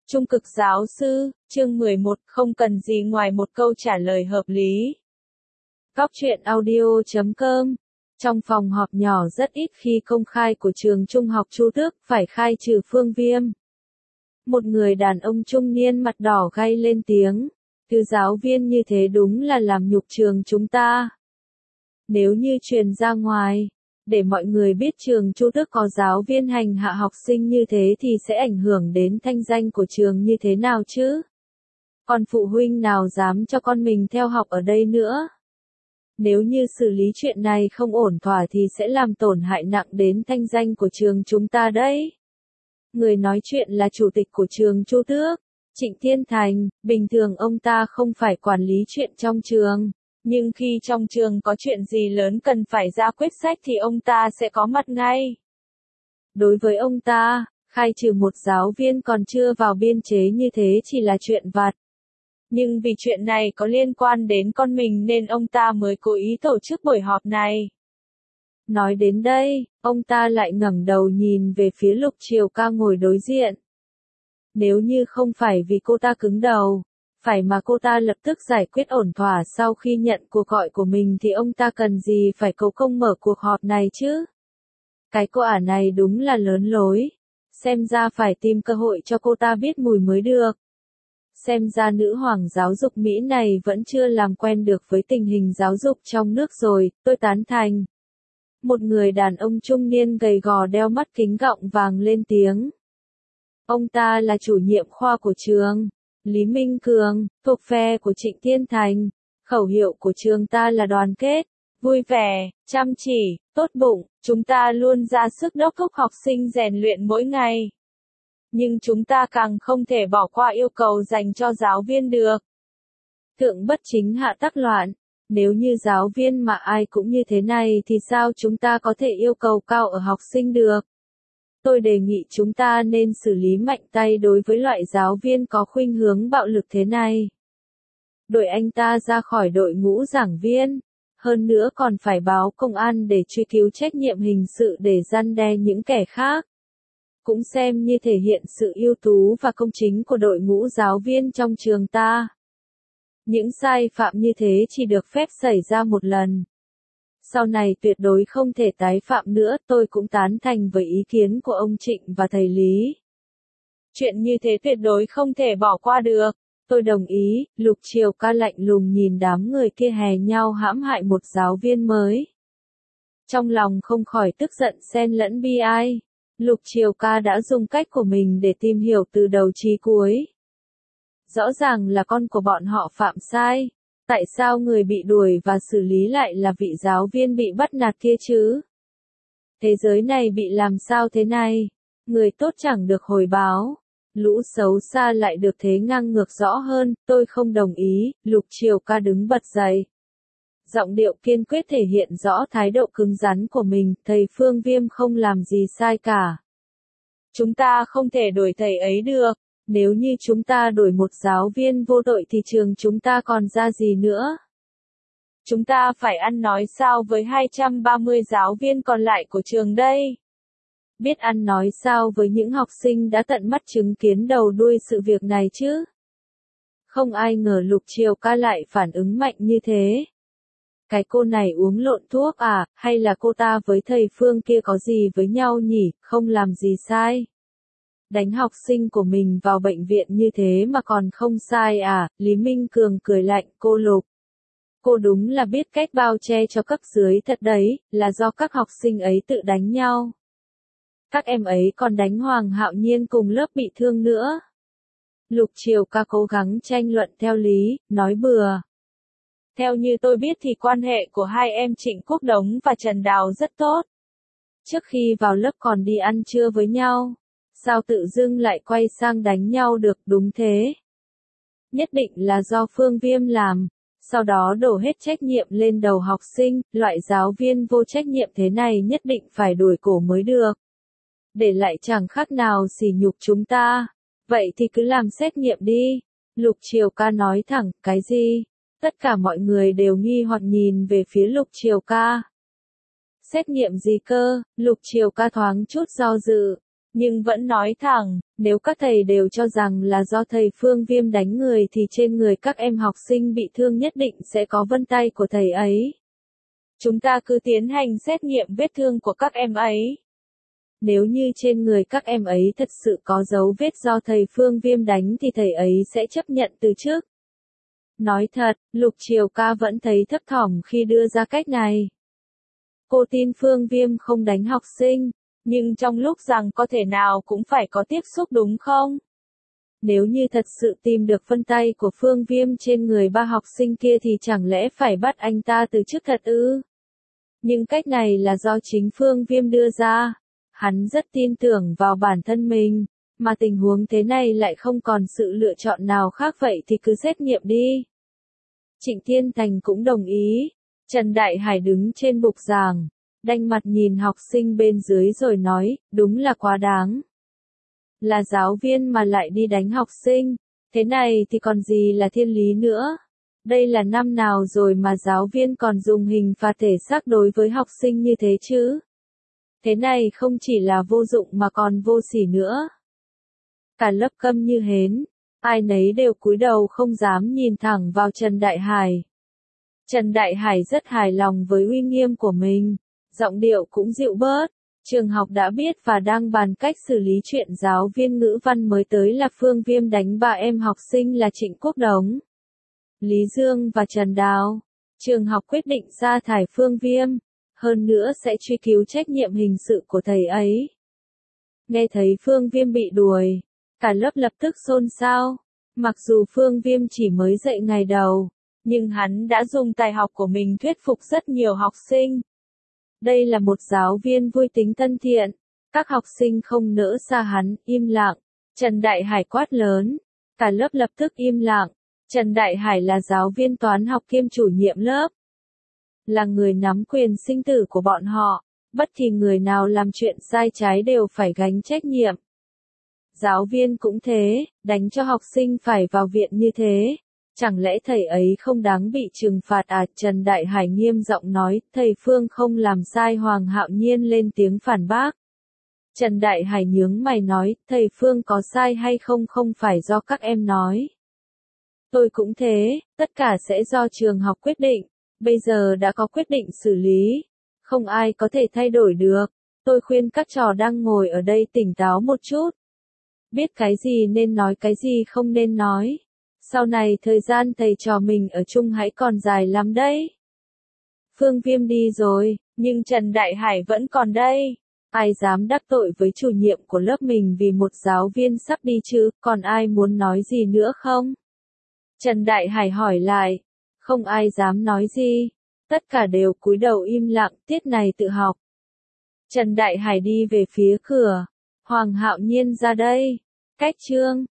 Trung cực giáo sư, chương 11, không cần gì ngoài một câu trả lời hợp lý. Góc truyện audio.com. Trong phòng họp nhỏ rất ít khi công khai của trường trung học Chu Tước, phải khai trừ Phương Viêm. Một người đàn ông trung niên mặt đỏ gay lên tiếng. Từ giáo viên như thế đúng là làm nhục trường chúng ta. Nếu như truyền ra ngoài, để mọi người biết trường Chu Tước có giáo viên hành hạ học sinh như thế thì sẽ ảnh hưởng đến thanh danh của trường như thế nào chứ? Còn phụ huynh nào dám cho con mình theo học ở đây nữa? Nếu như xử lý chuyện này không ổn thỏa thì sẽ làm tổn hại nặng đến thanh danh của trường chúng ta đấy. Người nói chuyện là chủ tịch của trường Chu Tước, Trịnh Thiên Thành. Bình thường ông ta không phải quản lý chuyện trong trường. Nhưng khi trong trường có chuyện gì lớn cần phải ra quyết sách thì ông ta sẽ có mặt ngay. Đối với ông ta, khai trừ một giáo viên còn chưa vào biên chế như thế chỉ là chuyện vặt. Nhưng vì chuyện này có liên quan đến con mình nên ông ta mới cố ý tổ chức buổi họp này. Nói đến đây, ông ta lại ngẩng đầu nhìn về phía Lục Triều Ca ngồi đối diện. Nếu như không phải vì cô ta cứng đầu, phải mà cô ta lập tức giải quyết ổn thỏa sau khi nhận cuộc gọi của mình thì ông ta cần gì phải cố công mở cuộc họp này chứ? Cái cô ả này đúng là lớn lối. Xem ra phải tìm cơ hội cho cô ta biết mùi mới được. Xem ra nữ hoàng giáo dục Mỹ này vẫn chưa làm quen được với tình hình giáo dục trong nước rồi, tôi tán thành. Một người đàn ông trung niên gầy gò đeo mắt kính gọng vàng lên tiếng. Ông ta là chủ nhiệm khoa của trường. Lý Minh Cường, thuộc phe của Trịnh Thiên Thành. Khẩu hiệu của trường ta là đoàn kết, vui vẻ, chăm chỉ, tốt bụng. Chúng ta luôn ra sức đốc thúc học sinh rèn luyện mỗi ngày. Nhưng chúng ta càng không thể bỏ qua yêu cầu dành cho giáo viên được. Thượng bất chính hạ tắc loạn. Nếu như giáo viên mà ai cũng như thế này thì sao chúng ta có thể yêu cầu cao ở học sinh được? Tôi đề nghị chúng ta nên xử lý mạnh tay đối với loại giáo viên có khuynh hướng bạo lực thế này. Đuổi anh ta ra khỏi đội ngũ giảng viên. Hơn nữa còn phải báo công an để truy cứu trách nhiệm hình sự để răn đe những kẻ khác. Cũng xem như thể hiện sự ưu tú và công chính của đội ngũ giáo viên trong trường ta. Những sai phạm như thế chỉ được phép xảy ra một lần. Sau này tuyệt đối không thể tái phạm nữa, tôi cũng tán thành với ý kiến của ông Trịnh và thầy Lý. Chuyện như thế tuyệt đối không thể bỏ qua được. Tôi đồng ý. Lục Triều Ca lạnh lùng nhìn đám người kia hè nhau hãm hại một giáo viên mới. Trong lòng không khỏi tức giận xen lẫn bi ai. Lục Triều Ca đã dùng cách của mình để tìm hiểu từ đầu chí cuối. Rõ ràng là con của bọn họ phạm sai. Tại sao người bị đuổi và xử lý lại là vị giáo viên bị bắt nạt kia chứ? Thế giới này bị làm sao thế này? Người tốt chẳng được hồi báo. Lũ xấu xa lại được thế ngang ngược rõ hơn, tôi không đồng ý. Lục Triều Ca đứng bật dậy. Giọng điệu kiên quyết thể hiện rõ thái độ cứng rắn của mình, thầy Phương Viêm không làm gì sai cả. Chúng ta không thể đuổi thầy ấy được. Nếu như chúng ta đổi một giáo viên vô tội thì trường chúng ta còn ra gì nữa? Chúng ta phải ăn nói sao với 230 giáo viên còn lại của trường đây? Biết ăn nói sao với những học sinh đã tận mắt chứng kiến đầu đuôi sự việc này chứ? Không ai ngờ Lục Triều Ca lại phản ứng mạnh như thế. Cái cô này uống lộn thuốc à, hay là cô ta với thầy Phương kia có gì với nhau nhỉ, không làm gì sai? Đánh học sinh của mình vào bệnh viện như thế mà còn không sai à? Lý Minh Cường cười lạnh, cô Lục. Cô đúng là biết cách bao che cho cấp dưới thật đấy, là do các học sinh ấy tự đánh nhau. Các em ấy còn đánh Hoàng Hạo Nhiên cùng lớp bị thương nữa. Lục Triều Ca cố gắng tranh luận theo lý, nói bừa. Theo như tôi biết thì quan hệ của hai em Trịnh Quốc Đống và Trần Đào rất tốt. Trước khi vào lớp còn đi ăn trưa với nhau. Sao tự dưng lại quay sang đánh nhau được? Đúng thế. Nhất định là do Phương Viêm làm. Sau đó đổ hết trách nhiệm lên đầu học sinh. Loại giáo viên vô trách nhiệm thế này nhất định phải đuổi cổ mới được. Để lại chẳng khác nào sỉ nhục chúng ta. Vậy thì cứ làm xét nghiệm đi. Lục Triều Ca nói thẳng, cái gì? Tất cả mọi người đều nghi hoặc nhìn về phía Lục Triều Ca. Xét nghiệm gì cơ? Lục Triều Ca thoáng chút do dự. nhưng vẫn nói thẳng, nếu các thầy đều cho rằng là do thầy Phương Viêm đánh người thì trên người các em học sinh bị thương nhất định sẽ có vân tay của thầy ấy. Chúng ta cứ tiến hành xét nghiệm vết thương của các em ấy. Nếu như trên người các em ấy thật sự có dấu vết do thầy Phương Viêm đánh thì thầy ấy sẽ chấp nhận từ trước. Nói thật, Lục Triều Ca vẫn thấy thấp thỏm khi đưa ra cách này. Cô tin Phương Viêm không đánh học sinh, nhưng trong lúc rằng có thể nào cũng phải có tiếp xúc đúng không? Nếu như thật sự tìm được vân tay của Phương Viêm trên người ba học sinh kia thì chẳng lẽ phải bắt anh ta từ chức thật ư? Nhưng cách này là do chính Phương Viêm đưa ra. Hắn rất tin tưởng vào bản thân mình, mà tình huống thế này lại không còn sự lựa chọn nào khác vậy thì cứ xét nghiệm đi. Trịnh Thiên Thành cũng đồng ý. Trần Đại Hải đứng trên bục giảng, đanh mặt nhìn học sinh bên dưới rồi nói, đúng là quá đáng. Là giáo viên mà lại đi đánh học sinh, thế này thì còn gì là thiên lý nữa. Đây là năm nào rồi mà giáo viên còn dùng hình phạt thể xác đối với học sinh như thế chứ? Thế này không chỉ là vô dụng mà còn vô sỉ nữa. Cả lớp câm như hến, ai nấy đều cúi đầu không dám nhìn thẳng vào Trần Đại Hải. Trần Đại Hải rất hài lòng với uy nghiêm của mình, giọng điệu cũng dịu bớt. Trường học đã biết và đang bàn cách xử lý chuyện giáo viên ngữ văn mới tới là Phương Viêm đánh ba em học sinh là Trịnh Quốc Đống, Lý Dương và Trần Đào. Trường học quyết định sa thải Phương Viêm, hơn nữa sẽ truy cứu trách nhiệm hình sự của thầy ấy. Nghe thấy Phương Viêm bị đuổi, cả lớp lập tức xôn xao. Mặc dù Phương Viêm chỉ mới dạy ngày đầu, nhưng hắn đã dùng tài học của mình thuyết phục rất nhiều học sinh. Đây là một giáo viên vui tính thân thiện. Các học sinh không nỡ xa hắn, im lặng. Trần Đại Hải quát lớn. Cả lớp lập tức im lặng. Trần Đại Hải là giáo viên toán học kiêm chủ nhiệm lớp. Là người nắm quyền sinh tử của bọn họ. Bất kỳ người nào làm chuyện sai trái đều phải gánh trách nhiệm. Giáo viên cũng thế, đánh cho học sinh phải vào viện như thế. Chẳng lẽ thầy ấy không đáng bị trừng phạt à? Trần Đại Hải nghiêm giọng nói, thầy Phương không làm sai. Hoàng Hạo Nhiên lên tiếng phản bác. Trần Đại Hải nhướng mày nói, thầy Phương có sai hay không không phải do các em nói. Tôi cũng thế, tất cả sẽ do trường học quyết định. Bây giờ đã có quyết định xử lý. Không ai có thể thay đổi được. Tôi khuyên các trò đang ngồi ở đây tỉnh táo một chút. Biết cái gì nên nói, cái gì không nên nói. Sau này thời gian thầy trò mình ở chung hãy còn dài lắm đấy. Phương Viêm đi rồi, nhưng Trần Đại Hải vẫn còn đây. Ai dám đắc tội với chủ nhiệm của lớp mình vì một giáo viên sắp đi chứ, còn ai muốn nói gì nữa không? Trần Đại Hải hỏi lại. Không ai dám nói gì. Tất cả đều cúi đầu im lặng, tiết này tự học. Trần Đại Hải đi về phía cửa. Hoàng Hạo Nhiên ra đây. Cách chương